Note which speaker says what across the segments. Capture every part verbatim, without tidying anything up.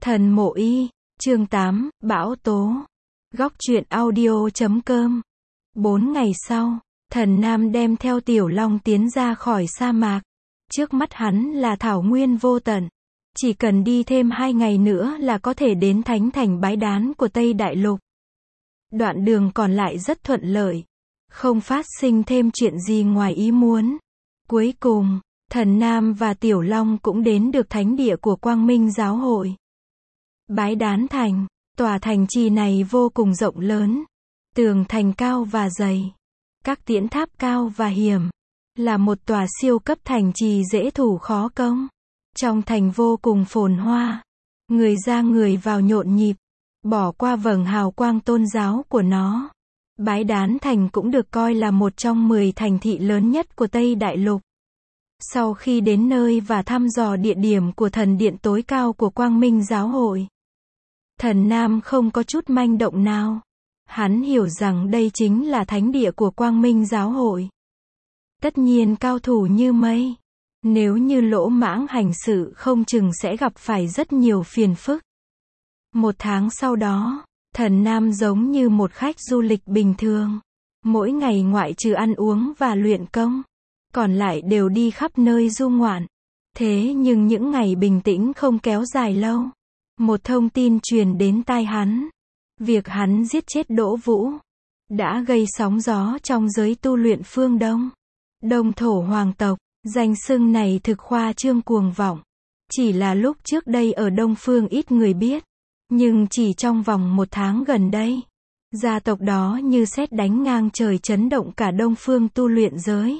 Speaker 1: Thần Mộ Y, chương tám, Bão Tố. Góc truyện audio chấm com. Bốn ngày sau, Thần Nam đem theo Tiểu Long tiến ra khỏi sa mạc. Trước mắt hắn là thảo nguyên vô tận. Chỉ cần đi thêm hai ngày nữa là có thể đến thánh thành Bái Đán của Tây Đại Lục. Đoạn đường còn lại rất thuận lợi. Không phát sinh thêm chuyện gì ngoài ý muốn. Cuối cùng, Thần Nam và Tiểu Long cũng đến được thánh địa của Quang Minh Giáo hội. Bái Đán Thành, tòa thành trì này vô cùng rộng lớn. Tường thành cao và dày. Các tiễn tháp cao và hiểm. Là một tòa siêu cấp thành trì dễ thủ khó công. Trong thành vô cùng phồn hoa. Người ra người vào nhộn nhịp. Bỏ qua vầng hào quang tôn giáo của nó. Bái Đán Thành cũng được coi là một trong mười thành thị lớn nhất của Tây Đại Lục. Sau khi đến nơi và thăm dò địa điểm của thần điện tối cao của Quang Minh Giáo hội, Thần Nam không có chút manh động nào. Hắn hiểu rằng đây chính là thánh địa của Quang Minh Giáo hội. Tất nhiên cao thủ như mây. Nếu như lỗ mãng hành sự không chừng sẽ gặp phải rất nhiều phiền phức. Một tháng sau đó, Thần Nam giống như một khách du lịch bình thường. Mỗi ngày ngoại trừ ăn uống và luyện công, còn lại đều đi khắp nơi du ngoạn. Thế nhưng những ngày bình tĩnh không kéo dài lâu. Một thông tin truyền đến tai hắn. Việc hắn giết chết Đỗ Vũ đã gây sóng gió trong giới tu luyện phương Đông. Đông thổ hoàng tộc, danh xưng này thực khoa trương cuồng vọng. Chỉ là lúc trước đây ở Đông Phương ít người biết. Nhưng chỉ trong vòng một tháng gần đây, gia tộc đó như sét đánh ngang trời chấn động cả Đông Phương tu luyện giới.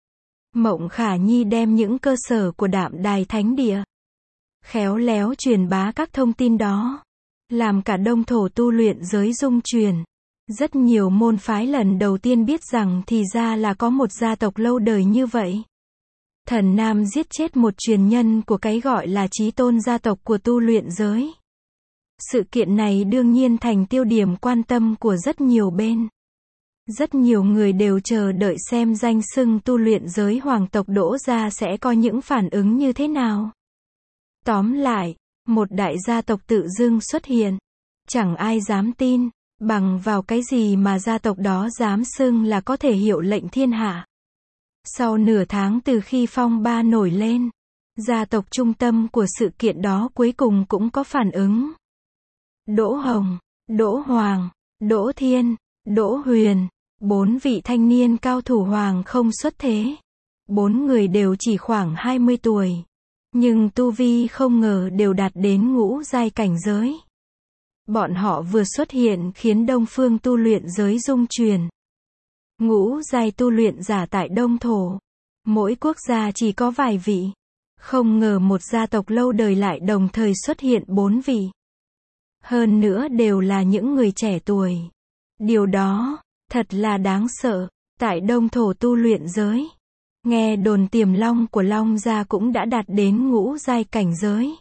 Speaker 1: Mộng Khả Nhi đem những cơ sở của Đạm Đài Thánh Địa khéo léo truyền bá các thông tin đó, làm cả Đông thổ tu luyện giới rung chuyển. Rất nhiều môn phái lần đầu tiên biết rằng thì ra là có một gia tộc lâu đời như vậy. Thần Nam giết chết một truyền nhân của cái gọi là chí tôn gia tộc của tu luyện giới. Sự kiện này đương nhiên thành tiêu điểm quan tâm của rất nhiều bên. Rất nhiều người đều chờ đợi xem danh xưng tu luyện giới hoàng tộc Đỗ gia sẽ có những phản ứng như thế nào. Tóm lại, một đại gia tộc tự dưng xuất hiện. Chẳng ai dám tin, bằng vào cái gì mà gia tộc đó dám xưng là có thể hiệu lệnh thiên hạ. Sau nửa tháng từ khi phong ba nổi lên, gia tộc trung tâm của sự kiện đó cuối cùng cũng có phản ứng. Đỗ Hồng, Đỗ Hoàng, Đỗ Thiên, Đỗ Huyền, bốn vị thanh niên cao thủ hoàng không xuất thế. Bốn người đều chỉ khoảng hai mươi tuổi. Nhưng tu vi không ngờ đều đạt đến ngũ giai cảnh giới. Bọn họ vừa xuất hiện khiến Đông Phương tu luyện giới rung chuyển. Ngũ giai tu luyện giả tại Đông thổ. Mỗi quốc gia chỉ có vài vị. Không ngờ một gia tộc lâu đời lại đồng thời xuất hiện bốn vị. Hơn nữa đều là những người trẻ tuổi. Điều đó, thật là đáng sợ. Tại Đông thổ tu luyện giới, nghe đồn Tiềm Long của Long gia cũng đã đạt đến ngũ giai cảnh giới.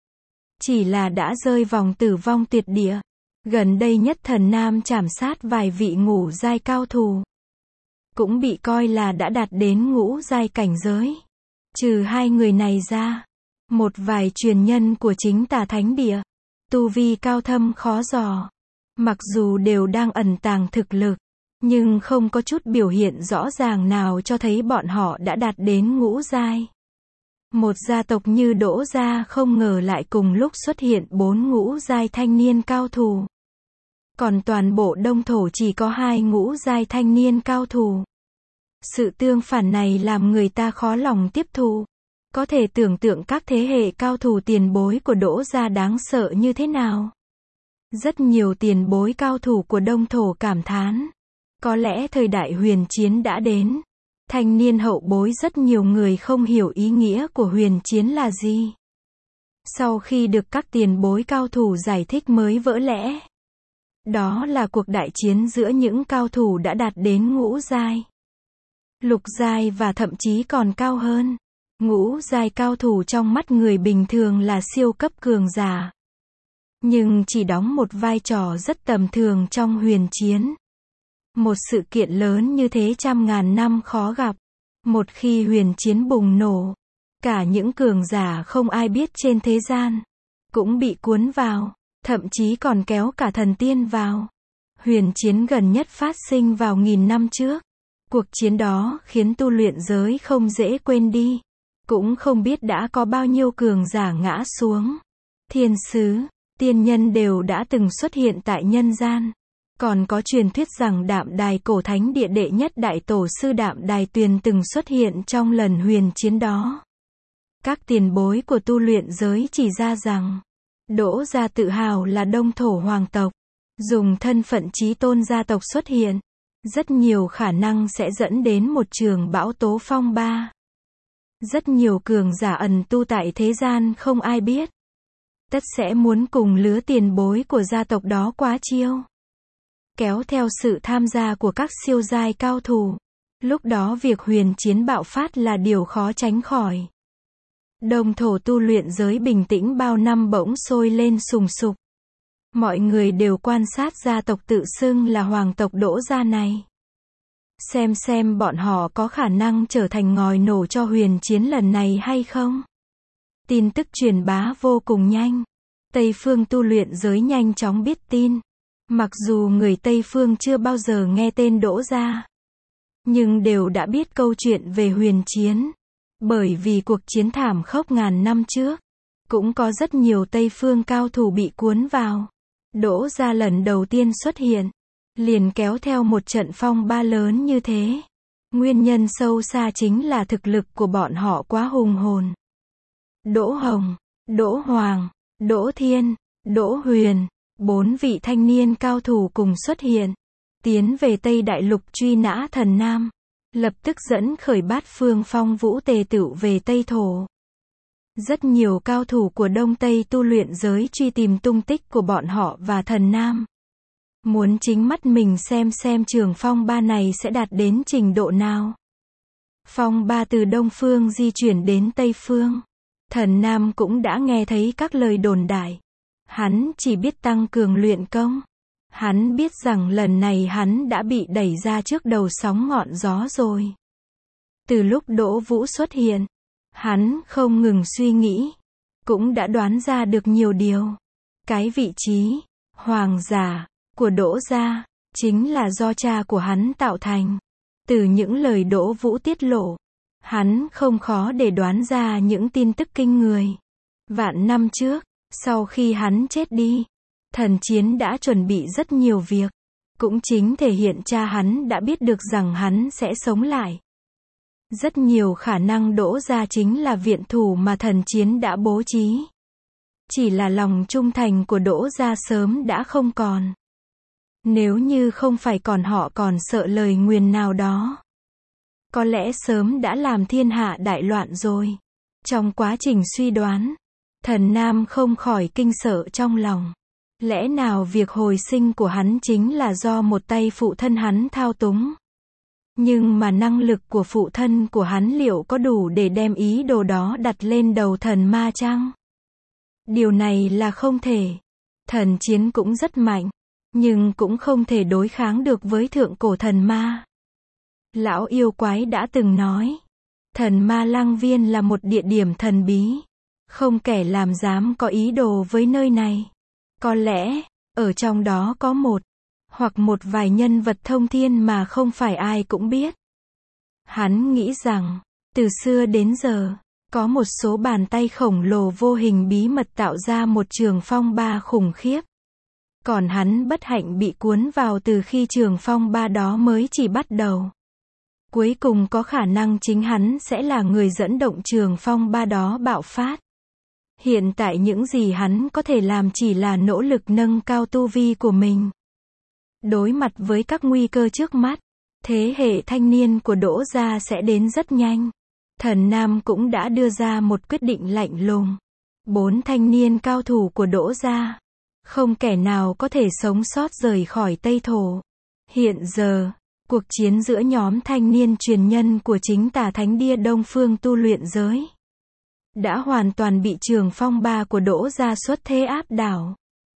Speaker 1: Chỉ là đã rơi vòng tử vong tuyệt địa. Gần đây nhất Thần Nam trảm sát vài vị ngũ giai cao thủ. Cũng bị coi là đã đạt đến ngũ giai cảnh giới. Trừ hai người này ra, một vài truyền nhân của chính tà thánh địa. Tu vi cao thâm khó dò. Mặc dù đều đang ẩn tàng thực lực, nhưng không có chút biểu hiện rõ ràng nào cho thấy bọn họ đã đạt đến ngũ giai. Một gia tộc như Đỗ gia không ngờ lại cùng lúc xuất hiện bốn ngũ giai thanh niên cao thủ. Còn toàn bộ Đông thổ chỉ có hai ngũ giai thanh niên cao thủ. Sự tương phản này làm người ta khó lòng tiếp thu. Có thể tưởng tượng các thế hệ cao thủ tiền bối của Đỗ gia đáng sợ như thế nào. Rất nhiều tiền bối cao thủ của Đông thổ cảm thán. Có lẽ thời đại huyền chiến đã đến. Thanh niên hậu bối rất nhiều người không hiểu ý nghĩa của huyền chiến là gì. Sau khi được các tiền bối cao thủ giải thích mới vỡ lẽ. Đó là cuộc đại chiến giữa những cao thủ đã đạt đến ngũ giai, lục giai và thậm chí còn cao hơn. Ngũ giai cao thủ trong mắt người bình thường là siêu cấp cường giả. Nhưng chỉ đóng một vai trò rất tầm thường trong huyền chiến. Một sự kiện lớn như thế trăm ngàn năm khó gặp. Một khi huyền chiến bùng nổ, cả những cường giả không ai biết trên thế gian, cũng bị cuốn vào, thậm chí còn kéo cả thần tiên vào. Huyền chiến gần nhất phát sinh vào nghìn năm trước. Cuộc chiến đó khiến tu luyện giới không dễ quên đi. Cũng không biết đã có bao nhiêu cường giả ngã xuống. Thiên sứ, tiên nhân đều đã từng xuất hiện tại nhân gian. Còn có truyền thuyết rằng Đạm Đài cổ thánh địa đệ nhất đại tổ sư Đạm Đài Tuyền từng xuất hiện trong lần huyền chiến đó. Các tiền bối của tu luyện giới chỉ ra rằng, Đỗ gia tự hào là Đông Thổ hoàng tộc, dùng thân phận chí tôn gia tộc xuất hiện, rất nhiều khả năng sẽ dẫn đến một trường bão tố phong ba. Rất nhiều cường giả ẩn tu tại thế gian không ai biết. Tất sẽ muốn cùng lứa tiền bối của gia tộc đó quá chiêu. Kéo theo sự tham gia của các siêu giai cao thủ. Lúc đó việc huyền chiến bạo phát là điều khó tránh khỏi. Đông Thổ tu luyện giới bình tĩnh bao năm bỗng sôi lên sùng sục. Mọi người đều quan sát gia tộc tự xưng là hoàng tộc Đỗ gia này. Xem xem bọn họ có khả năng trở thành ngòi nổ cho huyền chiến lần này hay không. Tin tức truyền bá vô cùng nhanh. Tây phương tu luyện giới nhanh chóng biết tin. Mặc dù người Tây phương chưa bao giờ nghe tên Đỗ gia, nhưng đều đã biết câu chuyện về huyền chiến. Bởi vì cuộc chiến thảm khốc ngàn năm trước, cũng có rất nhiều Tây phương cao thủ bị cuốn vào. Đỗ gia lần đầu tiên xuất hiện, liền kéo theo một trận phong ba lớn như thế. Nguyên nhân sâu xa chính là thực lực của bọn họ quá hùng hồn. Đỗ Hồng, Đỗ Hoàng, Đỗ Thiên, Đỗ Huyền, bốn vị thanh niên cao thủ cùng xuất hiện, tiến về Tây Đại Lục truy nã thần Nam, lập tức dẫn khởi bát phương phong vũ tề tựu về Tây Thổ. Rất nhiều cao thủ của Đông Tây tu luyện giới truy tìm tung tích của bọn họ và thần Nam. Muốn chính mắt mình xem xem trường phong ba này sẽ đạt đến trình độ nào. Phong ba từ Đông Phương di chuyển đến Tây Phương. Thần Nam cũng đã nghe thấy các lời đồn đại. Hắn chỉ biết tăng cường luyện công. Hắn biết rằng lần này hắn đã bị đẩy ra trước đầu sóng ngọn gió rồi. Từ lúc Đỗ Vũ xuất hiện, hắn không ngừng suy nghĩ, cũng đã đoán ra được nhiều điều. Cái vị trí hoàng giả của Đỗ gia chính là do cha của hắn tạo thành. Từ những lời Đỗ Vũ tiết lộ, hắn không khó để đoán ra những tin tức kinh người. Vạn năm trước, sau khi hắn chết đi, thần chiến đã chuẩn bị rất nhiều việc, cũng chính thể hiện cha hắn đã biết được rằng hắn sẽ sống lại. Rất nhiều khả năng Đỗ gia chính là viện thủ mà thần chiến đã bố trí. Chỉ là lòng trung thành của Đỗ gia sớm đã không còn. Nếu như không phải còn họ còn sợ lời nguyền nào đó, có lẽ sớm đã làm thiên hạ đại loạn rồi. Trong quá trình suy đoán, thần Nam không khỏi kinh sợ trong lòng. Lẽ nào việc hồi sinh của hắn chính là do một tay phụ thân hắn thao túng? Nhưng mà năng lực của phụ thân của hắn liệu có đủ để đem ý đồ đó đặt lên đầu thần ma chăng? Điều này là không thể. Thần chiến cũng rất mạnh, nhưng cũng không thể đối kháng được với thượng cổ thần ma. Lão yêu quái đã từng nói, thần ma Lăng Viên là một địa điểm thần bí. Không kẻ làm dám có ý đồ với nơi này. Có lẽ, ở trong đó có một, hoặc một vài nhân vật thông thiên mà không phải ai cũng biết. Hắn nghĩ rằng, từ xưa đến giờ, có một số bàn tay khổng lồ vô hình bí mật tạo ra một trường phong ba khủng khiếp. Còn hắn bất hạnh bị cuốn vào từ khi trường phong ba đó mới chỉ bắt đầu. Cuối cùng có khả năng chính hắn sẽ là người dẫn động trường phong ba đó bạo phát. Hiện tại những gì hắn có thể làm chỉ là nỗ lực nâng cao tu vi của mình. Đối mặt với các nguy cơ trước mắt, thế hệ thanh niên của Đỗ gia sẽ đến rất nhanh. Thần Nam cũng đã đưa ra một quyết định lạnh lùng. Bốn thanh niên cao thủ của Đỗ gia, không kẻ nào có thể sống sót rời khỏi Tây Thổ. Hiện giờ, cuộc chiến giữa nhóm thanh niên truyền nhân của chính tà thánh địa Đông Phương tu luyện giới đã hoàn toàn bị trường phong ba của Đỗ gia xuất thế áp đảo.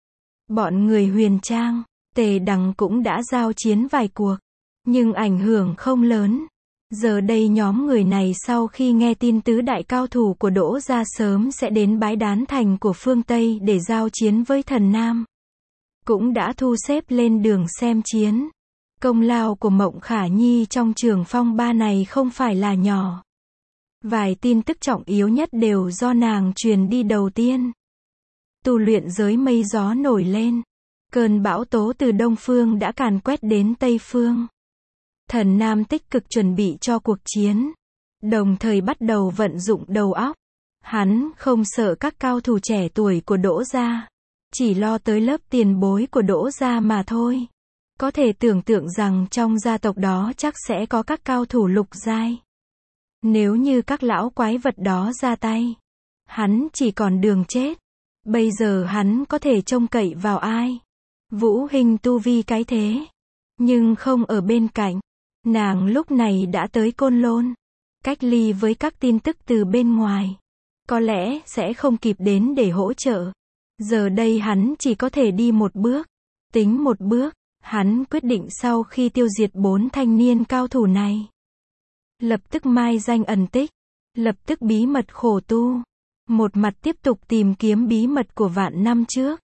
Speaker 1: Bọn người Huyền Trang, Tề Đằng cũng đã giao chiến vài cuộc, nhưng ảnh hưởng không lớn. Giờ đây nhóm người này sau khi nghe tin tứ đại cao thủ của Đỗ gia sớm sẽ đến bái đán thành của phương Tây để giao chiến với thần Nam, cũng đã thu xếp lên đường xem chiến. Công lao của Mộng Khả Nhi trong trường phong ba này không phải là nhỏ. Vài tin tức trọng yếu nhất đều do nàng truyền đi đầu tiên. Tu luyện giới mây gió nổi lên. Cơn bão tố từ Đông Phương đã càn quét đến Tây Phương. Thần Nam tích cực chuẩn bị cho cuộc chiến, đồng thời bắt đầu vận dụng đầu óc. Hắn không sợ các cao thủ trẻ tuổi của Đỗ gia, chỉ lo tới lớp tiền bối của Đỗ gia mà thôi. Có thể tưởng tượng rằng trong gia tộc đó chắc sẽ có các cao thủ lục giai. Nếu như các lão quái vật đó ra tay, hắn chỉ còn đường chết. Bây giờ hắn có thể trông cậy vào ai? Vũ Hinh tu vi cái thế, nhưng không ở bên cạnh. Nàng lúc này đã tới Côn Lôn, cách ly với các tin tức từ bên ngoài. Có lẽ sẽ không kịp đến để hỗ trợ. Giờ đây hắn chỉ có thể đi một bước, tính một bước. Hắn quyết định sau khi tiêu diệt bốn thanh niên cao thủ này, lập tức mai danh ẩn tích, lập tức bí mật khổ tu. Một mặt tiếp tục tìm kiếm bí mật của vạn năm trước.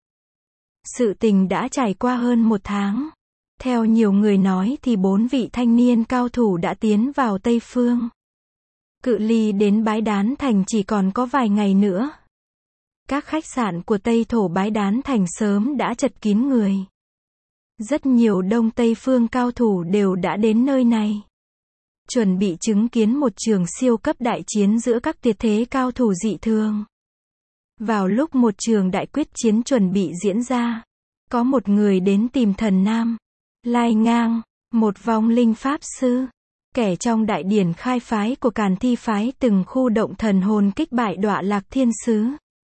Speaker 1: Sự tình đã trải qua hơn một tháng. Theo nhiều người nói thì bốn vị thanh niên cao thủ đã tiến vào Tây Phương. Cự ly đến Bái Đán Thành chỉ còn có vài ngày nữa. Các khách sạn của Tây Thổ Bái Đán Thành sớm đã chật kín người. Rất nhiều Đông Tây Phương cao thủ đều đã đến nơi này, chuẩn bị chứng kiến một trường siêu cấp đại chiến giữa các tuyệt thế cao thủ dị thường. Vào lúc một trường đại quyết chiến chuẩn bị diễn ra, có một người đến tìm thần Nam, Lai Ngang, một vong linh pháp sư, kẻ trong đại điển khai phái của Càn Thi phái từng khu động thần hồn kích bại Đọa Lạc Thiên Sứ.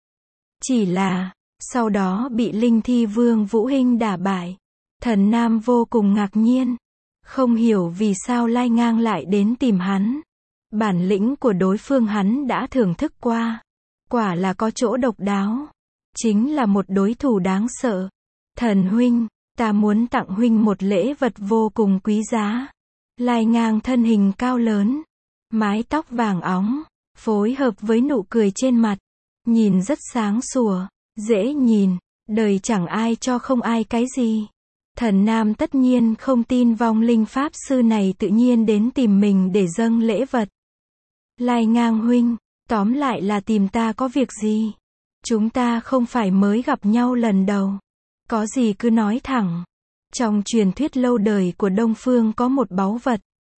Speaker 1: Chỉ là, sau đó bị Linh Thi Vương Vũ Hinh đả bại. Thần Nam vô cùng ngạc nhiên, không hiểu vì sao Lai Ngang lại đến tìm hắn. Bản lĩnh của đối phương hắn đã thưởng thức qua, quả là có chỗ độc đáo, chính là một đối thủ đáng sợ. Thần huynh, ta muốn tặng huynh một lễ vật vô cùng quý giá. Lai Ngang thân hình cao lớn, mái tóc vàng óng, phối hợp với nụ cười trên mặt, nhìn rất sáng sủa, dễ nhìn, đời chẳng ai cho không ai cái gì. Thần Nam tất nhiên không tin vong linh pháp sư này tự nhiên đến tìm mình để dâng lễ vật. Lai Ngang huynh, tóm lại là tìm ta có việc gì? Chúng ta không phải mới gặp nhau lần đầu. Có gì cứ nói thẳng. Trong truyền thuyết lâu đời của Đông Phương có một báu vật,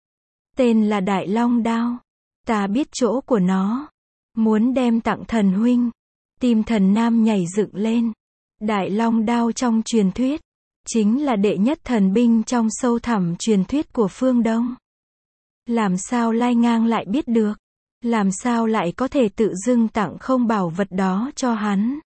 Speaker 1: tên là Đại Long Đao. Ta biết chỗ của nó, muốn đem tặng thần huynh. Tim thần Nam nhảy dựng lên. Đại Long Đao trong truyền thuyết chính là đệ nhất thần binh trong sâu thẳm truyền thuyết của phương Đông. Làm sao Lai Ngang lại biết được? Làm sao lại có thể tự dưng tặng không bảo vật đó cho hắn?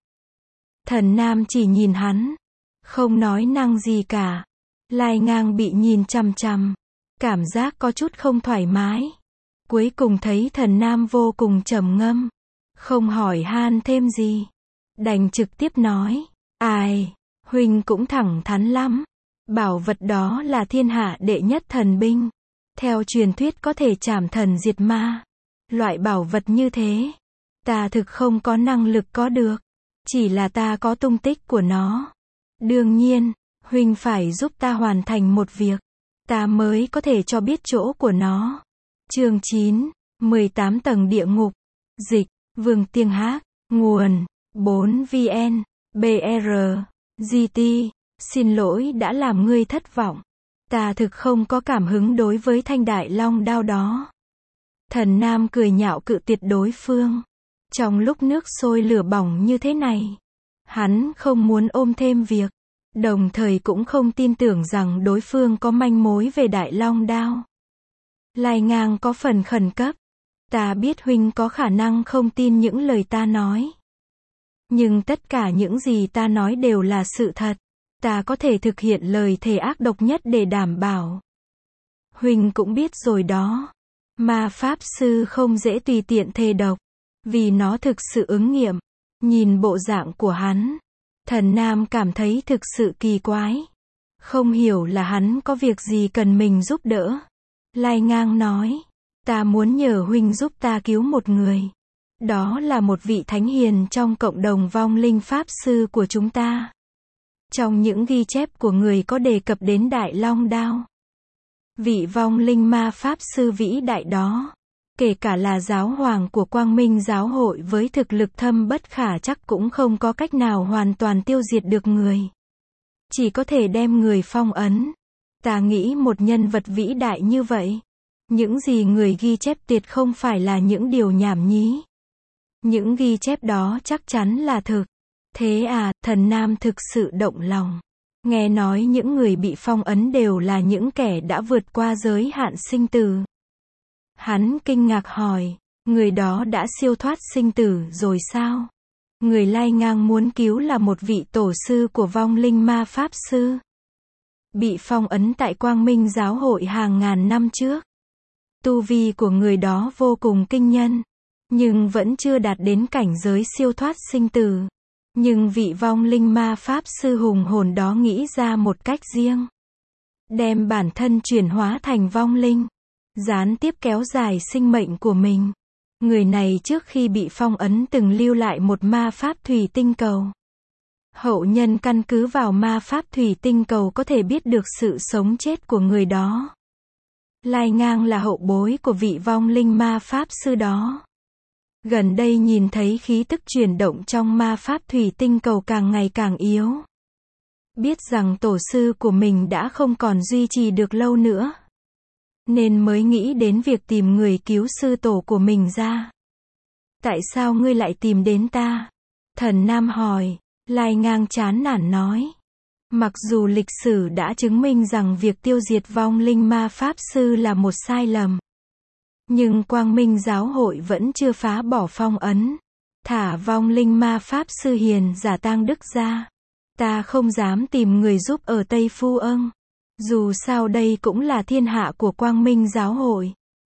Speaker 1: Thần Nam chỉ nhìn hắn, không nói năng gì cả. Lai Ngang bị nhìn chằm chằm, cảm giác có chút không thoải mái. Cuối cùng thấy thần Nam vô cùng trầm ngâm, không hỏi han thêm gì, đành trực tiếp nói, ai, huynh cũng thẳng thắn lắm. Bảo vật đó là thiên hạ đệ nhất thần binh. Theo truyền thuyết có thể trảm thần diệt ma. Loại bảo vật như thế, ta thực không có năng lực có được. Chỉ là ta có tung tích của nó. Đương nhiên, huynh phải giúp ta hoàn thành một việc, ta mới có thể cho biết chỗ của nó. Chương chín, mười tám tầng địa ngục. Dịch, Vương Tiên Hát. Nguồn, bốn V N, B R, G T. Xin lỗi đã làm ngươi thất vọng. Ta thực không có cảm hứng đối với thanh đại long đao đó. Thần Nam cười nhạo cự tuyệt đối phương. Trong lúc nước sôi lửa bỏng như thế này, hắn không muốn ôm thêm việc, đồng thời cũng không tin tưởng rằng đối phương có manh mối về đại long đao. Lai Ngang có phần khẩn cấp. Ta biết huynh có khả năng không tin những lời ta nói. Nhưng tất cả những gì ta nói đều là sự thật. Ta có thể thực hiện lời thề ác độc nhất để đảm bảo. Huynh cũng biết rồi đó. Ma pháp sư không dễ tùy tiện thề độc, vì nó thực sự ứng nghiệm. Nhìn bộ dạng của hắn, thần Nam cảm thấy thực sự kỳ quái. Không hiểu là hắn có việc gì cần mình giúp đỡ. Lai Ngang nói, Ta muốn nhờ huynh giúp ta cứu một người. Đó là một vị thánh hiền trong cộng đồng vong linh Pháp Sư của chúng ta. Trong những ghi chép của người có đề cập đến Đại Long Đao. Vị vong linh ma Pháp Sư vĩ đại đó, kể cả là giáo hoàng của Quang Minh giáo hội với thực lực thâm bất khả trắc cũng không có cách nào hoàn toàn tiêu diệt được người. Chỉ có thể đem người phong ấn. Ta nghĩ một nhân vật vĩ đại như vậy, những gì người ghi chép tuyệt không phải là những điều nhảm nhí. Những ghi chép đó chắc chắn là thực. Thế à, thần nam thực sự động lòng. Nghe nói những người bị phong ấn đều là những kẻ đã vượt qua giới hạn sinh tử. Hắn kinh ngạc hỏi, người đó đã siêu thoát sinh tử rồi sao? Người lai ngang muốn cứu là một vị tổ sư của vong linh ma Pháp Sư. Bị phong ấn tại Quang Minh giáo hội hàng ngàn năm trước. Tu vi của người đó vô cùng kinh nhân, nhưng vẫn chưa đạt đến cảnh giới siêu thoát sinh tử. Nhưng vị vong linh ma Pháp Sư hùng hồn đó nghĩ ra một cách riêng. Đem bản thân chuyển hóa thành vong linh, gián tiếp kéo dài sinh mệnh của mình. Người này trước khi bị phong ấn từng lưu lại một ma pháp thủy tinh cầu. Hậu nhân căn cứ vào ma pháp thủy tinh cầu có thể biết được sự sống chết của người đó. Lai ngang là hậu bối của vị vong linh ma Pháp Sư đó. Gần đây nhìn thấy khí tức chuyển động trong ma pháp thủy tinh cầu càng ngày càng yếu. Biết rằng tổ sư của mình đã không còn duy trì được lâu nữa, nên mới nghĩ đến việc tìm người cứu sư tổ của mình ra. Tại sao ngươi lại tìm đến ta? Thần Nam hỏi. Lai ngang chán nản nói. Mặc dù lịch sử đã chứng minh rằng việc tiêu diệt vong linh ma Pháp Sư là một sai lầm, nhưng Quang Minh giáo hội vẫn chưa phá bỏ phong ấn, thả vong linh ma Pháp Sư hiền giả Tang Đức ra. Ta không dám tìm người giúp ở Tây Phu Âng. Dù sao đây cũng là thiên hạ của Quang Minh giáo hội.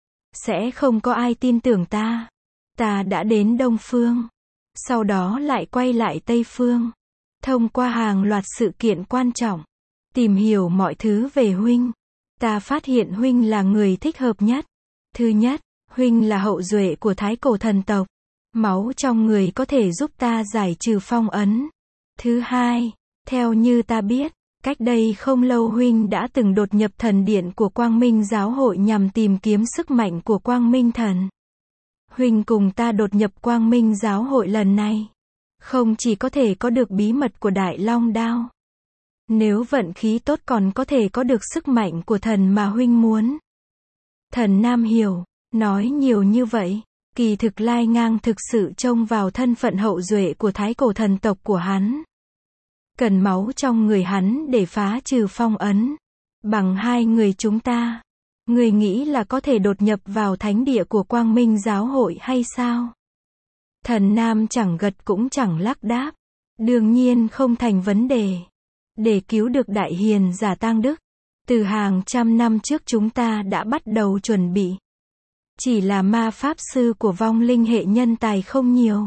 Speaker 1: Sẽ không có ai tin tưởng ta. Ta đã đến Đông Phương, sau đó lại quay lại Tây Phương. Thông qua hàng loạt sự kiện quan trọng, tìm hiểu mọi thứ về huynh. Ta phát hiện huynh là người thích hợp nhất. Thứ nhất, huynh là hậu duệ của Thái Cổ thần tộc. Máu trong người có thể giúp ta giải trừ phong ấn. Thứ hai, theo như ta biết, cách đây không lâu huynh đã từng đột nhập thần điện của Quang Minh giáo hội nhằm tìm kiếm sức mạnh của Quang Minh thần. Huynh cùng ta đột nhập Quang Minh giáo hội lần này, không chỉ có thể có được bí mật của Đại Long Đao, nếu vận khí tốt còn có thể có được sức mạnh của thần mà huynh muốn. Thần Nam hiểu, nói nhiều như vậy, kỳ thực Lai ngang thực sự trông vào thân phận hậu duệ của Thái Cổ thần tộc của hắn. Cần máu trong người hắn để phá trừ phong ấn. Bằng hai người chúng ta, người nghĩ là có thể đột nhập vào thánh địa của Quang Minh giáo hội hay sao? Thần Nam chẳng gật cũng chẳng lắc đáp. Đương nhiên không thành vấn đề. Để cứu được đại hiền giả Tang Đức, từ hàng trăm năm trước chúng ta đã bắt đầu chuẩn bị. Chỉ là ma Pháp Sư của vong linh hệ nhân tài không nhiều.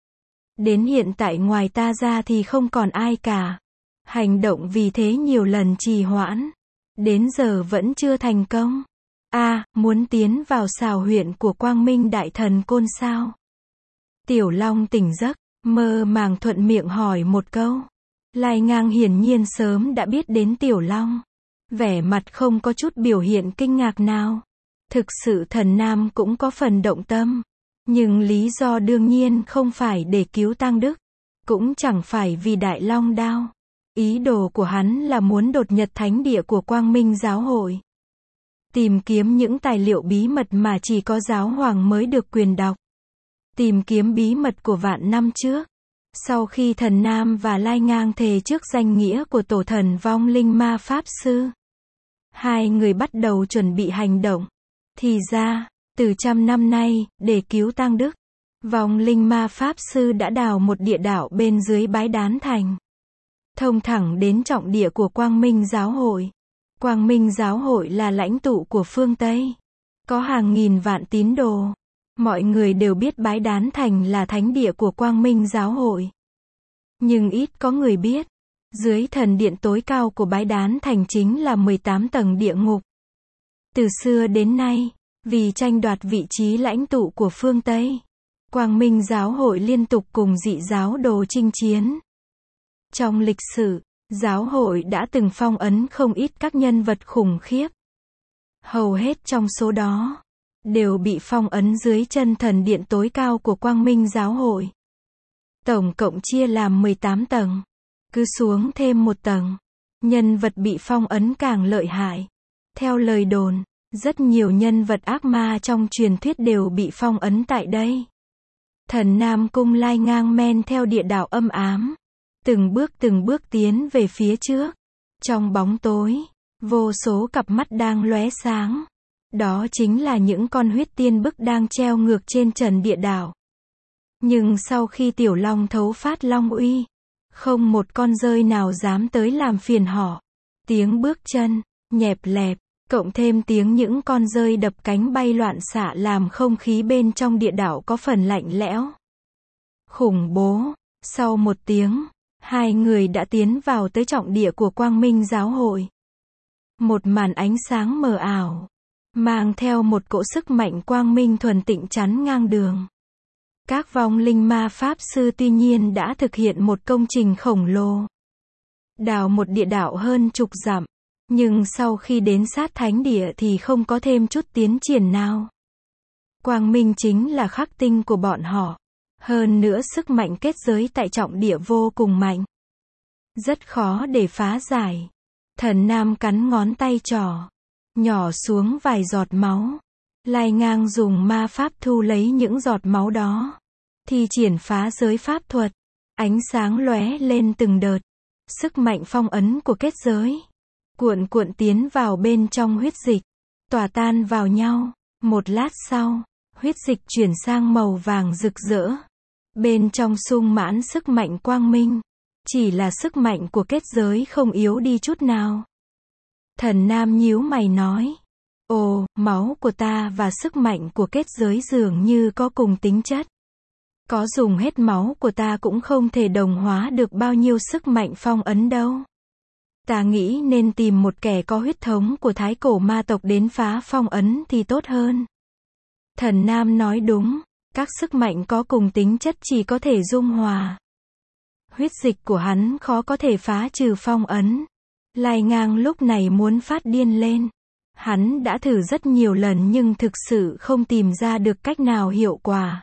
Speaker 1: Đến hiện tại ngoài ta ra thì không còn ai cả. Hành động vì thế nhiều lần trì hoãn. Đến giờ vẫn chưa thành công. A, à, muốn tiến vào xào huyện của Quang Minh Đại Thần Côn sao? Tiểu Long tỉnh giấc, mơ màng thuận miệng hỏi một câu. Lai ngang hiển nhiên sớm đã biết đến Tiểu Long. Vẻ mặt không có chút biểu hiện kinh ngạc nào. Thực sự thần Nam cũng có phần động tâm. Nhưng lý do đương nhiên không phải để cứu Tang Đức. Cũng chẳng phải vì Đại Long Đao. Ý đồ của hắn là muốn đột nhập thánh địa của Quang Minh giáo hội. Tìm kiếm những tài liệu bí mật mà chỉ có giáo hoàng mới được quyền đọc. Tìm kiếm bí mật của vạn năm trước. Sau khi thần Nam và Lai ngang thề trước danh nghĩa của tổ thần vong linh ma Pháp Sư, hai người bắt đầu chuẩn bị hành động. Thì ra, từ trăm năm nay, để cứu Tang Đức, vong linh ma Pháp Sư đã đào một địa đạo bên dưới Bái Đán Thành, thông thẳng đến trọng địa của Quang Minh giáo hội. Quang Minh giáo hội là lãnh tụ của phương Tây, có hàng nghìn vạn tín đồ. Mọi người đều biết Bái Đán Thành là thánh địa của Quang Minh giáo hội. Nhưng ít có người biết, dưới thần điện tối cao của Bái Đán Thành chính là mười tám tầng địa ngục. Từ xưa đến nay, Vì tranh đoạt vị trí lãnh tụ của phương Tây, Quang Minh giáo hội liên tục cùng dị giáo đồ chinh chiến. Trong lịch sử, giáo hội đã từng phong ấn không ít các nhân vật khủng khiếp. Hầu hết trong số đó, đều bị phong ấn dưới chân thần điện tối cao của Quang Minh giáo hội. Tổng cộng chia làm mười tám tầng. Cứ xuống thêm một tầng, nhân vật bị phong ấn càng lợi hại. Theo lời đồn, rất nhiều nhân vật ác ma trong truyền thuyết đều bị phong ấn tại đây. Thần Nam Cung lai ngang men theo địa đạo âm ám, từng bước từng bước tiến về phía trước. Trong bóng tối, vô số cặp mắt đang lóe sáng. Đó chính là những con huyết tiên bức đang treo ngược trên trần địa đạo. Nhưng sau khi Tiểu Long thấu phát long uy, không một con dơi nào dám tới làm phiền họ. Tiếng bước chân, nhẹp lẹp, cộng thêm tiếng những con dơi đập cánh bay loạn xạ làm không khí bên trong địa đạo có phần lạnh lẽo. Khủng bố. Sau một tiếng, hai người đã tiến vào tới trọng địa của Quang Minh giáo hội. Một màn ánh sáng mờ ảo, mang theo một cỗ sức mạnh quang minh thuần tịnh chắn ngang đường. Các vong linh ma pháp sư tuy nhiên đã thực hiện một công trình khổng lồ, đào một địa đạo hơn chục dặm, nhưng sau khi đến sát thánh địa thì không có thêm chút tiến triển nào. Quang minh chính là khắc tinh của bọn họ. Hơn nữa sức mạnh kết giới tại trọng địa vô cùng mạnh. Rất khó để phá giải. Thần Nam cắn ngón tay trỏ, nhỏ xuống vài giọt máu. Lai ngang dùng ma pháp thu lấy những giọt máu đó. Thi triển phá giới pháp thuật. Ánh sáng lóe lên từng đợt. Sức mạnh phong ấn của kết giới cuộn cuộn tiến vào bên trong huyết dịch, tỏa tan vào nhau. Một lát sau, huyết dịch chuyển sang màu vàng rực rỡ. Bên trong sung mãn sức mạnh quang minh. Chỉ là sức mạnh của kết giới không yếu đi chút nào. Thần Nam nhíu mày nói. Ồ, máu của ta và sức mạnh của kết giới dường như có cùng tính chất. Có dùng hết máu của ta cũng không thể đồng hóa được bao nhiêu sức mạnh phong ấn đâu. Ta nghĩ nên tìm một kẻ có huyết thống của thái cổ ma tộc đến phá phong ấn thì tốt hơn. Thần Nam nói đúng. Các sức mạnh có cùng tính chất chỉ có thể dung hòa. Huyết dịch của hắn khó có thể phá trừ phong ấn. Lai ngang lúc này muốn phát điên lên. Hắn đã thử rất nhiều lần nhưng thực sự không tìm ra được cách nào hiệu quả.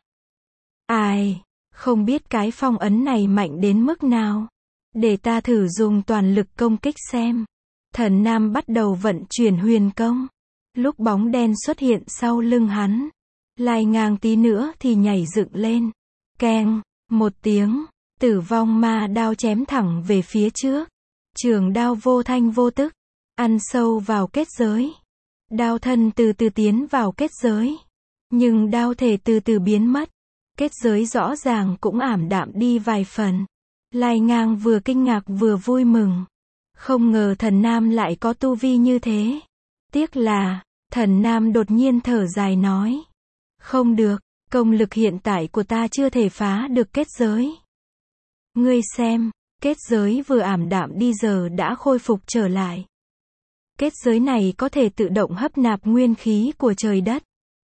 Speaker 1: Ai, không biết cái phong ấn này mạnh đến mức nào. Để ta thử dùng toàn lực công kích xem. Thần Nam bắt đầu vận chuyển huyền công. Lúc bóng đen xuất hiện sau lưng hắn, Lai ngang tí nữa thì nhảy dựng lên. Keng, một tiếng, tử vong ma đao chém thẳng về phía trước. Trường đao vô thanh vô tức, ăn sâu vào kết giới. Đao thân từ từ tiến vào kết giới. Nhưng đao thể từ từ biến mất. Kết giới rõ ràng cũng ảm đạm đi vài phần. Lai ngang vừa kinh ngạc vừa vui mừng. Không ngờ thần Nam lại có tu vi như thế. Tiếc là, thần Nam đột nhiên thở dài nói. Không được, công lực hiện tại của ta chưa thể phá được kết giới. Ngươi xem, kết giới vừa ảm đạm đi giờ đã khôi phục trở lại. Kết giới này có thể tự động hấp nạp nguyên khí của trời đất,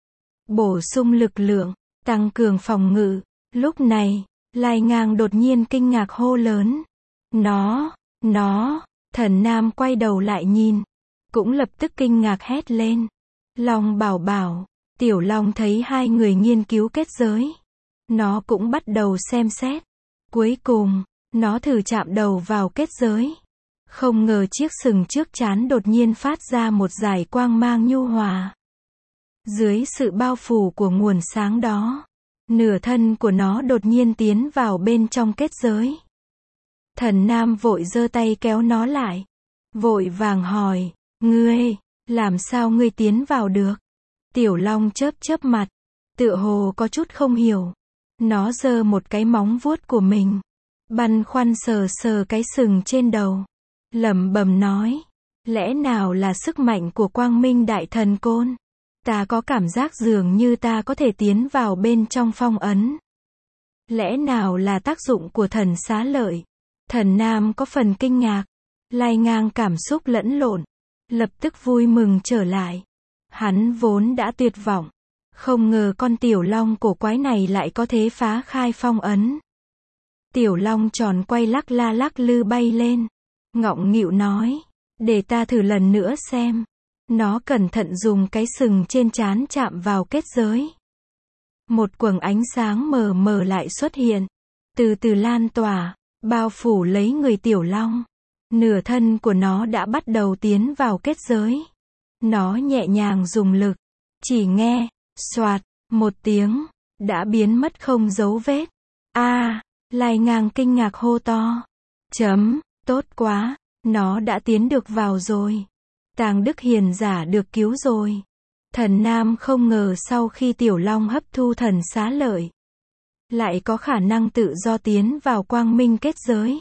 Speaker 1: bổ sung lực lượng, tăng cường phòng ngự. Lúc này, Lai ngang đột nhiên kinh ngạc hô lớn. Nó, nó, thần Nam quay đầu lại nhìn, cũng lập tức kinh ngạc hét lên. Long bảo bảo. Tiểu Long thấy hai người nghiên cứu kết giới. Nó cũng bắt đầu xem xét. Cuối cùng, nó thử chạm đầu vào kết giới. Không ngờ chiếc sừng trước trán đột nhiên phát ra một dải quang mang nhu hòa. Dưới sự bao phủ của nguồn sáng đó, nửa thân của nó đột nhiên tiến vào bên trong kết giới. Thần Nam vội giơ tay kéo nó lại. Vội vàng hỏi, ngươi, làm sao ngươi tiến vào được? Tiểu Long chớp chớp mặt, tựa hồ có chút không hiểu. Nó giơ một cái móng vuốt của mình, băn khoăn sờ sờ cái sừng trên đầu, lẩm bẩm nói, lẽ nào là sức mạnh của Quang Minh Đại Thần Côn? Ta có cảm giác dường như ta có thể tiến vào bên trong phong ấn. Lẽ nào là tác dụng của thần xá lợi? Thần Nam có phần kinh ngạc, Lai ngang cảm xúc lẫn lộn, lập tức vui mừng trở lại. Hắn vốn đã tuyệt vọng. Không ngờ con tiểu long cổ quái này lại có thể phá khai phong ấn. Tiểu long tròn quay lắc la lắc lư bay lên. Ngọng nghịu nói. Để ta thử lần nữa xem. Nó cẩn thận dùng cái sừng trên trán chạm vào kết giới. Một quầng ánh sáng mờ mờ lại xuất hiện. Từ từ lan tỏa, bao phủ lấy người tiểu long. Nửa thân của nó đã bắt đầu tiến vào kết giới. Nó nhẹ nhàng dùng lực. Chỉ nghe, xoạt, một tiếng, đã biến mất không dấu vết. A, à, Lai Ngang kinh ngạc hô to. Chấm, tốt quá, nó đã tiến được vào rồi. Tàng Đức Hiền giả được cứu rồi. Thần Nam không ngờ sau khi tiểu long hấp thu thần xá lợi, lại có khả năng tự do tiến vào quang minh kết giới.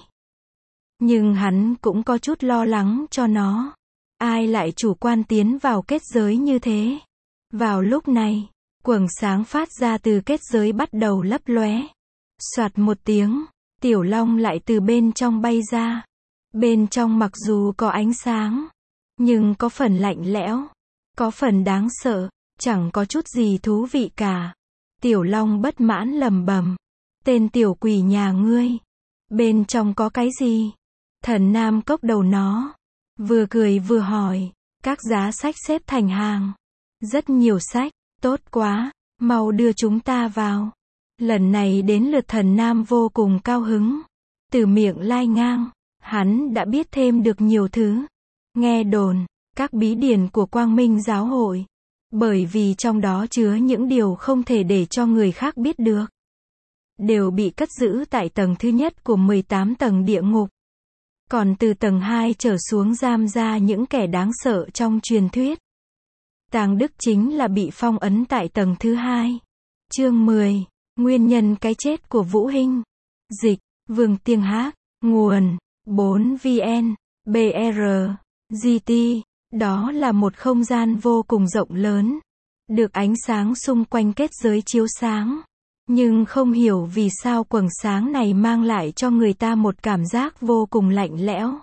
Speaker 1: Nhưng hắn cũng có chút lo lắng cho nó. Ai lại chủ quan tiến vào kết giới như thế? Vào lúc này, quầng sáng phát ra từ kết giới bắt đầu lấp lóe. Soạt một tiếng, tiểu long lại từ bên trong bay ra. Bên trong mặc dù có ánh sáng, nhưng có phần lạnh lẽo, có phần đáng sợ, chẳng có chút gì thú vị cả. Tiểu long bất mãn lầm bầm. Tên tiểu quỷ nhà ngươi, bên trong có cái gì? Thần Nam cốc đầu nó, vừa cười vừa hỏi. Các giá sách xếp thành hàng. Rất nhiều sách, tốt quá, mau đưa chúng ta vào. Lần này đến lượt Thần Nam vô cùng cao hứng. Từ miệng Lai Ngang, hắn đã biết thêm được nhiều thứ. Nghe đồn, các bí điển của Quang Minh Giáo hội, bởi vì trong đó chứa những điều không thể để cho người khác biết được, đều bị cất giữ tại tầng thứ nhất của mười tám tầng địa ngục. Còn từ tầng hai trở xuống giam ra những kẻ đáng sợ trong truyền thuyết. Tàng Đức chính là bị phong ấn tại tầng thứ hai. Chương mười. Nguyên nhân cái chết của Vũ Hinh. Dịch, Vương Tiên Hát. Nguồn, bốn vn, bê rờ, giê tê. Đó là một không gian vô cùng rộng lớn. Được ánh sáng xung quanh kết giới chiếu sáng. Nhưng không hiểu vì sao quầng sáng này mang lại cho người ta một cảm giác vô cùng lạnh lẽo.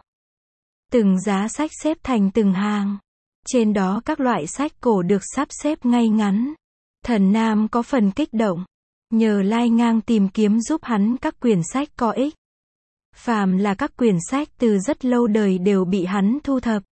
Speaker 1: Từng giá sách xếp thành từng hàng. Trên đó các loại sách cổ được sắp xếp ngay ngắn. Thần Nam có phần kích động. Nhờ Lai Ngang tìm kiếm giúp hắn các quyển sách có ích. Phàm là các quyển sách từ rất lâu đời đều bị hắn thu thập.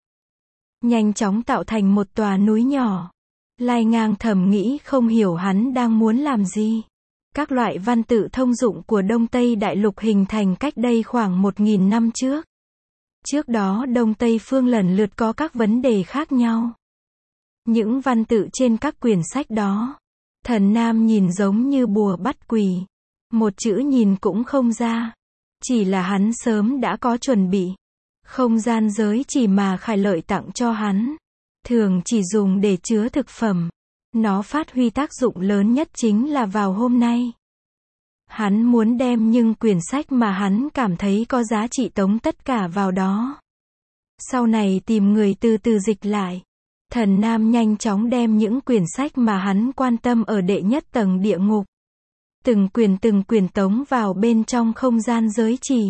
Speaker 1: Nhanh chóng tạo thành một tòa núi nhỏ. Lai Ngang thầm nghĩ không hiểu hắn đang muốn làm gì. Các loại văn tự thông dụng của Đông Tây Đại Lục hình thành cách đây khoảng một nghìn năm trước. Trước đó Đông Tây phương lần lượt có các vấn đề khác nhau. Những văn tự trên các quyển sách đó, Thần Nam nhìn giống như bùa bắt quỷ. Một chữ nhìn cũng không ra. Chỉ là hắn sớm đã có chuẩn bị. Không gian giới chỉ mà Khải Lợi tặng cho hắn, thường chỉ dùng để chứa thực phẩm. Nó phát huy tác dụng lớn nhất chính là vào hôm nay. Hắn muốn đem những quyển sách mà hắn cảm thấy có giá trị tống tất cả vào đó. Sau này tìm người từ từ dịch lại. Thần Nam nhanh chóng đem những quyển sách mà hắn quan tâm ở đệ nhất tầng địa ngục. Từng quyển từng quyển tống vào bên trong không gian giới chỉ.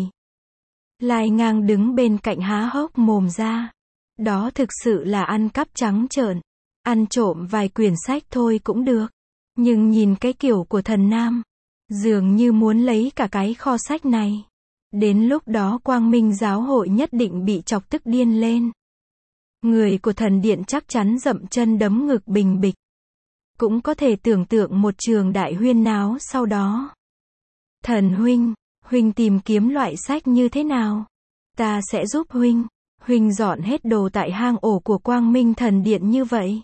Speaker 1: Lai Ngang đứng bên cạnh há hốc mồm ra. Đó thực sự là ăn cắp trắng trợn. Ăn trộm vài quyển sách thôi cũng được. Nhưng nhìn cái kiểu của Thần Nam, dường như muốn lấy cả cái kho sách này. Đến lúc đó Quang Minh Giáo hội nhất định bị chọc tức điên lên. Người của thần điện chắc chắn dậm chân đấm ngực bình bịch. Cũng có thể tưởng tượng một trường đại huyên náo sau đó. Thần huynh, huynh tìm kiếm loại sách như thế nào? Ta sẽ giúp huynh. Huynh dọn hết đồ tại hang ổ của Quang Minh thần điện như vậy.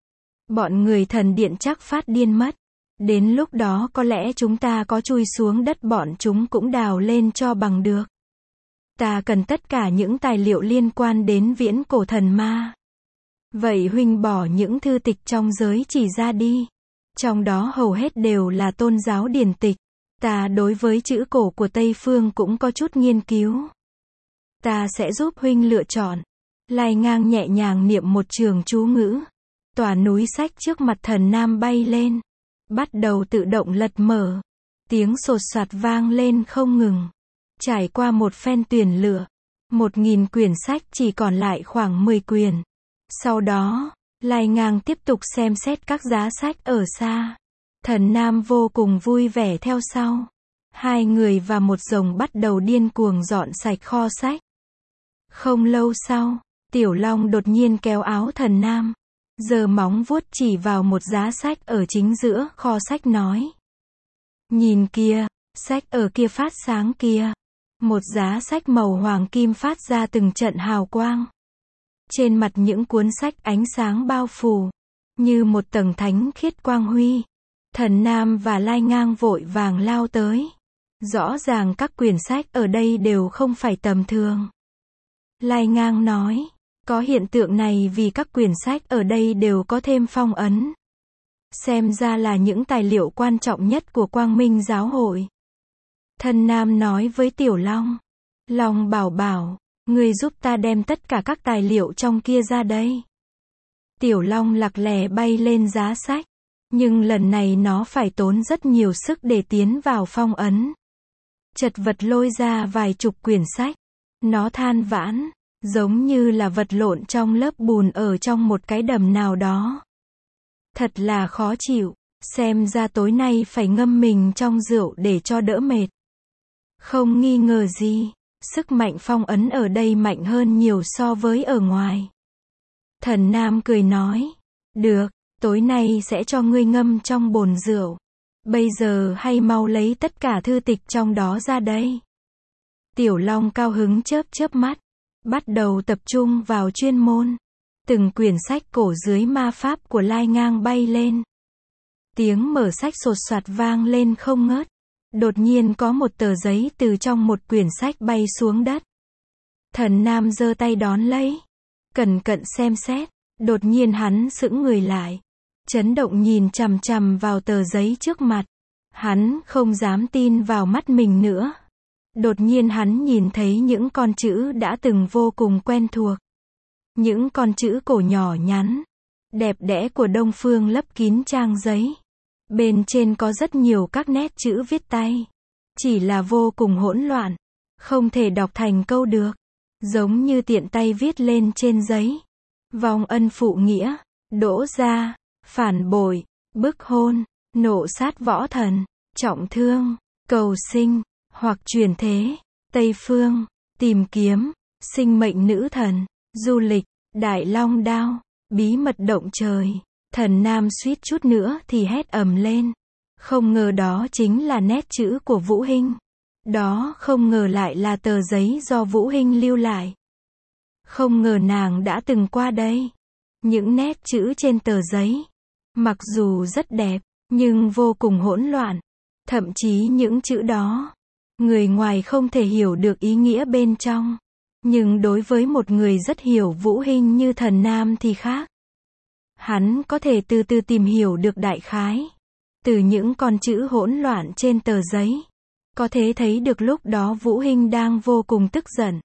Speaker 1: Bọn người thần điện chắc phát điên mất. Đến lúc đó có lẽ chúng ta có chui xuống đất bọn chúng cũng đào lên cho bằng được. Ta cần tất cả những tài liệu liên quan đến viễn cổ thần ma. Vậy huynh bỏ những thư tịch trong giới chỉ ra đi. Trong đó hầu hết đều là tôn giáo điển tịch. Ta đối với chữ cổ của Tây Phương cũng có chút nghiên cứu. Ta sẽ giúp huynh lựa chọn. Lai Ngang nhẹ nhàng niệm một trường chú ngữ. Tòa núi sách trước mặt Thần Nam bay lên. Bắt đầu tự động lật mở. Tiếng sột soạt vang lên không ngừng. Trải qua một phen tuyển lựa. Một nghìn quyển sách chỉ còn lại khoảng mười quyển. Sau đó, Lai Ngang tiếp tục xem xét các giá sách ở xa. Thần Nam vô cùng vui vẻ theo sau. Hai người và một rồng bắt đầu điên cuồng dọn sạch kho sách. Không lâu sau, Tiểu Long đột nhiên kéo áo Thần Nam, giơ móng vuốt chỉ vào một giá sách ở chính giữa kho sách nói. Nhìn kia, sách ở kia phát sáng kia. Một giá sách màu hoàng kim phát ra từng trận hào quang. Trên mặt những cuốn sách ánh sáng bao phủ, như một tầng thánh khiết quang huy. Thần Nam và Lai Ngang vội vàng lao tới. Rõ ràng các quyển sách ở đây đều không phải tầm thường. Lai Ngang nói, có hiện tượng này vì các quyển sách ở đây đều có thêm phong ấn. Xem ra là những tài liệu quan trọng nhất của Quang Minh Giáo hội. Thần Nam nói với Tiểu Long, Long bảo bảo, ngươi giúp ta đem tất cả các tài liệu trong kia ra đây. Tiểu Long lặc lè bay lên giá sách, nhưng lần này nó phải tốn rất nhiều sức để tiến vào phong ấn. Chật vật lôi ra vài chục quyển sách. Nó than vãn, giống như là vật lộn trong lớp bùn ở trong một cái đầm nào đó. Thật là khó chịu, xem ra tối nay phải ngâm mình trong rượu để cho đỡ mệt. Không nghi ngờ gì, sức mạnh phong ấn ở đây mạnh hơn nhiều so với ở ngoài. Thần Nam cười nói, được, tối nay sẽ cho ngươi ngâm trong bồn rượu. Bây giờ hay mau lấy tất cả thư tịch trong đó ra đây. Tiểu Long cao hứng chớp chớp mắt, bắt đầu tập trung vào chuyên môn. Từng quyển sách cổ dưới ma pháp của Lai Ngang bay lên. Tiếng mở sách sột soạt vang lên không ngớt. Đột nhiên có một tờ giấy từ trong một quyển sách bay xuống đất. Thần Nam giơ tay đón lấy, cẩn cẩn xem xét, đột nhiên hắn sững người lại, chấn động nhìn chằm chằm vào tờ giấy trước mặt. Hắn không dám tin vào mắt mình nữa. Đột nhiên hắn nhìn thấy những con chữ đã từng vô cùng quen thuộc. Những con chữ cổ nhỏ nhắn, đẹp đẽ của Đông Phương lấp kín trang giấy. Bên trên có rất nhiều các nét chữ viết tay. Chỉ là vô cùng hỗn loạn, không thể đọc thành câu được. Giống như tiện tay viết lên trên giấy. Vong ân phụ nghĩa, đỗ gia, phản bội, bức hôn, nộ sát võ thần, trọng thương, cầu sinh, hoặc chuyển thế, Tây phương, tìm kiếm, sinh mệnh nữ thần, du lịch, Đại Long đao, bí mật động trời. Thần Nam suýt chút nữa thì hét ầm lên. Không ngờ đó chính là nét chữ của Vũ Hinh. Đó không ngờ lại là tờ giấy do Vũ Hinh lưu lại. Không ngờ nàng đã từng qua đây. Những nét chữ trên tờ giấy, mặc dù rất đẹp, nhưng vô cùng hỗn loạn. Thậm chí những chữ đó, người ngoài không thể hiểu được ý nghĩa bên trong. Nhưng đối với một người rất hiểu Vũ Hinh như Thần Nam thì khác. Hắn có thể từ từ tìm hiểu được đại khái. Từ những con chữ hỗn loạn trên tờ giấy, có thể thấy được lúc đó Vũ Hinh đang vô cùng tức giận.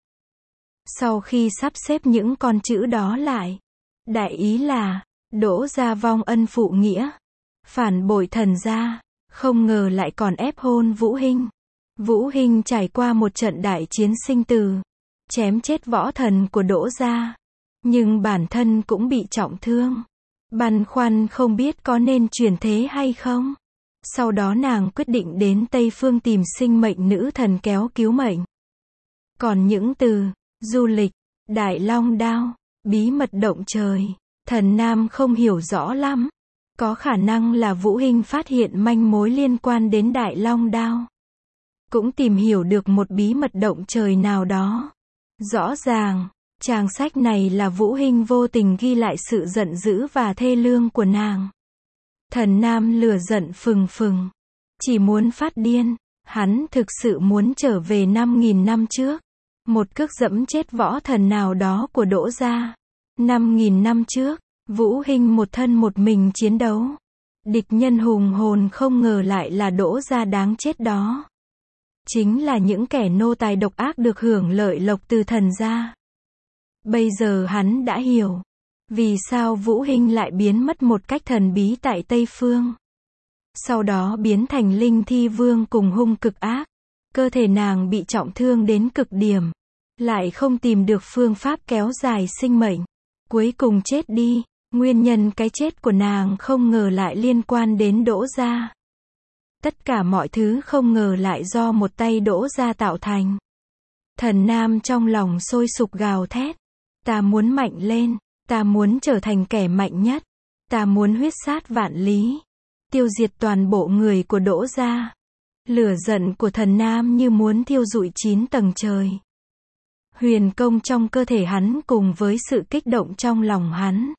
Speaker 1: Sau khi sắp xếp những con chữ đó lại, đại ý là, đỗ gia vong ân phụ nghĩa, phản bội thần gia, không ngờ lại còn ép hôn Vũ Hinh. Vũ Hinh trải qua một trận đại chiến sinh tử, chém chết võ thần của đỗ gia, nhưng bản thân cũng bị trọng thương. Băn khoăn không biết có nên chuyển thế hay không. Sau đó nàng quyết định đến Tây Phương tìm sinh mệnh nữ thần kéo cứu mệnh. Còn những từ, du lịch, Đại Long đao, bí mật động trời, Thần Nam không hiểu rõ lắm. Có khả năng là Vũ Hinh phát hiện manh mối liên quan đến Đại Long đao. Cũng tìm hiểu được một bí mật động trời nào đó. Rõ ràng, trang sách này là Vũ Hinh vô tình ghi lại sự giận dữ và thê lương của nàng. Thần Nam lửa giận phừng phừng, chỉ muốn phát điên. Hắn thực sự muốn trở về năm nghìn năm trước, một cước dẫm chết võ thần nào đó của Đỗ gia. Năm nghìn năm trước, Vũ Hinh một thân một mình chiến đấu. Địch nhân hùng hồn không ngờ lại là Đỗ gia đáng chết đó. Chính là những kẻ nô tài độc ác được hưởng lợi lộc từ thần gia. Bây giờ hắn đã hiểu, vì sao Vũ Hinh lại biến mất một cách thần bí tại Tây Phương. Sau đó biến thành linh thi vương cùng hung cực ác. Cơ thể nàng bị trọng thương đến cực điểm, lại không tìm được phương pháp kéo dài sinh mệnh. Cuối cùng chết đi, Nguyên nhân cái chết của nàng không ngờ lại liên quan đến Đỗ gia. Tất cả mọi thứ không ngờ lại do một tay Đỗ gia tạo thành. Thần Nam trong lòng sôi sục gào thét. Ta muốn mạnh lên, ta muốn trở thành kẻ mạnh nhất. Ta muốn huyết sát vạn lý, tiêu diệt toàn bộ người của Đỗ gia. Lửa giận của thần Nam như muốn thiêu rụi chín tầng trời. Huyền công trong cơ thể hắn cùng với sự kích động trong lòng hắn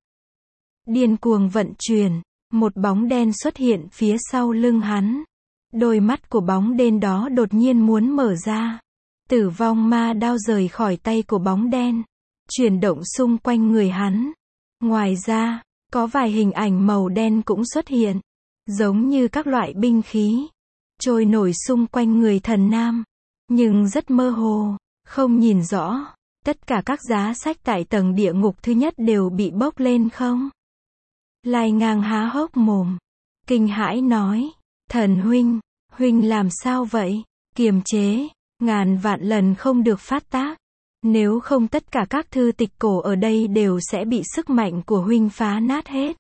Speaker 1: điên cuồng vận chuyển, một bóng đen xuất hiện phía sau lưng hắn. Đôi mắt của bóng đen đó đột nhiên muốn mở ra. Tử vong ma đao rời khỏi tay của bóng đen, chuyển động xung quanh người hắn. Ngoài ra, có vài hình ảnh màu đen cũng xuất hiện, giống như các loại binh khí, trôi nổi xung quanh người thần Nam, nhưng rất mơ hồ, không nhìn rõ. Tất cả các giá sách tại tầng địa ngục thứ nhất đều bị bốc lên không. Lai Ngang há hốc mồm, kinh hãi nói, thần huynh, huynh làm sao vậy? Kiềm chế, ngàn vạn lần không được phát tác. Nếu không tất cả các thư tịch cổ ở đây đều sẽ bị sức mạnh của huynh phá nát hết.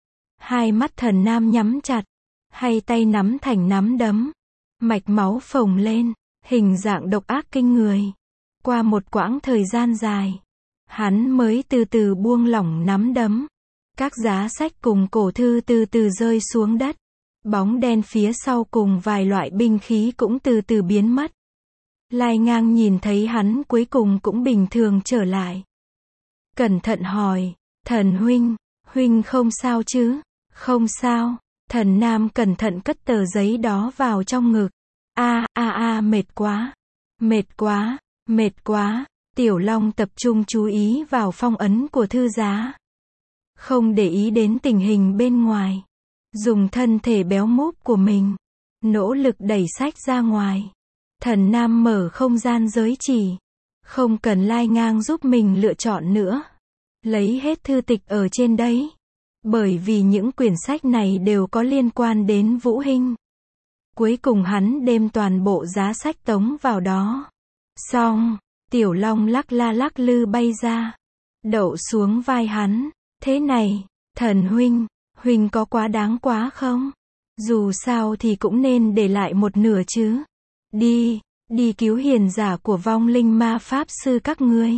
Speaker 1: Hai mắt thần Nam nhắm chặt, hai tay nắm thành nắm đấm, mạch máu phồng lên, hình dạng độc ác kinh người. Qua một quãng thời gian dài, hắn mới từ từ buông lỏng nắm đấm. Các giá sách cùng cổ thư từ từ rơi xuống đất. Bóng đen phía sau cùng vài loại binh khí cũng từ từ biến mất. Lai Ngang nhìn thấy hắn cuối cùng cũng bình thường trở lại. Cẩn thận hỏi, thần huynh, huynh không sao chứ? Không sao. Thần Nam cẩn thận cất tờ giấy đó vào trong ngực. A a a mệt quá. Mệt quá, mệt quá. Tiểu Long tập trung chú ý vào phong ấn của thư giá. Không để ý đến tình hình bên ngoài. Dùng thân thể béo múp của mình, nỗ lực đẩy sách ra ngoài. Thần Nam mở không gian giới chỉ. Không cần Lai Ngang giúp mình lựa chọn nữa. Lấy hết thư tịch ở trên đấy. Bởi vì những quyển sách này đều có liên quan đến Vũ Hinh. Cuối cùng hắn đem toàn bộ giá sách tống vào đó. Xong, Tiểu Long lắc la lắc lư bay ra, đậu xuống vai hắn. Thế này, thần huynh, huynh có quá đáng quá không? Dù sao thì cũng nên để lại một nửa chứ. Đi, đi cứu hiền giả của vong linh ma pháp sư các ngươi.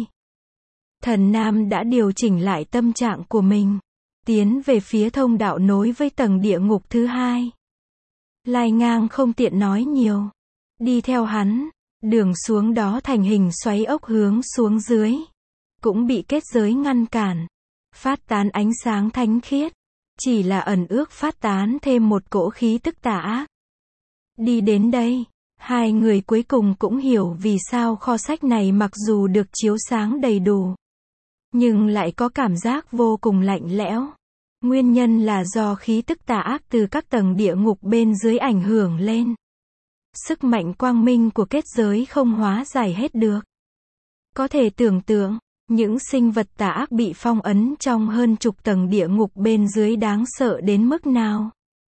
Speaker 1: Thần Nam đã điều chỉnh lại tâm trạng của mình, tiến về phía thông đạo nối với tầng địa ngục thứ hai. Lai Ngang không tiện nói nhiều, đi theo hắn. Đường xuống đó thành hình xoáy ốc hướng xuống dưới, cũng bị kết giới ngăn cản, phát tán ánh sáng thánh khiết, chỉ là ẩn ước phát tán thêm một cỗ khí tức tà ác. Đi đến đây, hai người cuối cùng cũng hiểu vì sao kho sách này mặc dù được chiếu sáng đầy đủ, nhưng lại có cảm giác vô cùng lạnh lẽo. Nguyên nhân là do khí tức tà ác từ các tầng địa ngục bên dưới ảnh hưởng lên. Sức mạnh quang minh của kết giới không hóa giải hết được. Có thể tưởng tượng, những sinh vật tà ác bị phong ấn trong hơn chục tầng địa ngục bên dưới đáng sợ đến mức nào.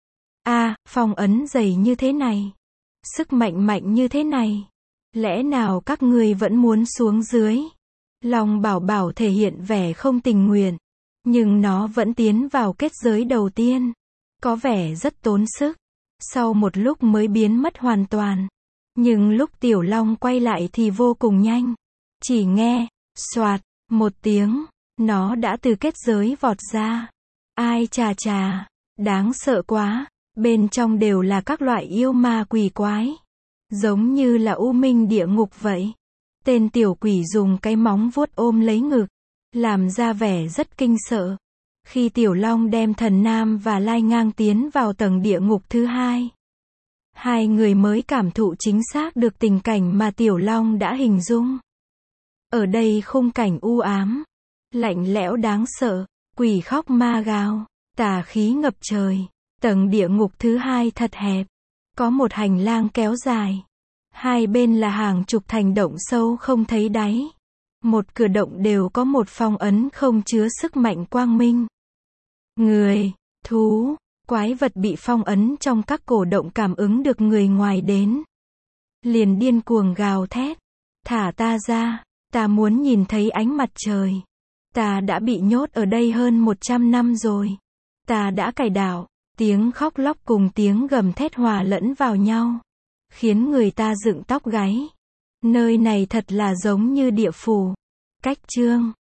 Speaker 1: A, à, phong ấn dày như thế này. Sức mạnh mạnh như thế này. Lẽ nào các ngươi vẫn muốn xuống dưới? Long Bảo Bảo thể hiện vẻ không tình nguyện. Nhưng nó vẫn tiến vào kết giới đầu tiên. Có vẻ rất tốn sức. Sau một lúc mới biến mất hoàn toàn. Nhưng lúc Tiểu Long quay lại thì vô cùng nhanh. Chỉ nghe, xoạt, một tiếng, nó đã từ kết giới vọt ra. Ai chà chà, đáng sợ quá. Bên trong đều là các loại yêu ma quỷ quái. Giống như là u minh địa ngục vậy. Tên tiểu quỷ dùng cái móng vuốt ôm lấy ngực, làm ra vẻ rất kinh sợ. Khi Tiểu Long đem Thần Nam và Lai Ngang tiến vào tầng địa ngục thứ hai, hai người mới cảm thụ chính xác được tình cảnh mà Tiểu Long đã hình dung. Ở đây khung cảnh u ám, lạnh lẽo đáng sợ, quỷ khóc ma gào, tà khí ngập trời. Tầng địa ngục thứ hai thật hẹp, có một hành lang kéo dài. Hai bên là hàng chục thành động sâu không thấy đáy. Một cửa động đều có một phong ấn không chứa sức mạnh quang minh. Người, thú, quái vật bị phong ấn trong các cổ động cảm ứng được người ngoài đến, liền điên cuồng gào thét. Thả ta ra, ta muốn nhìn thấy ánh mặt trời. Ta đã bị nhốt ở đây hơn một trăm năm rồi. Ta đã cải đạo. Tiếng khóc lóc cùng tiếng gầm thét hòa lẫn vào nhau, khiến người ta dựng tóc gáy. Nơi này thật là giống như địa phủ. Cách chương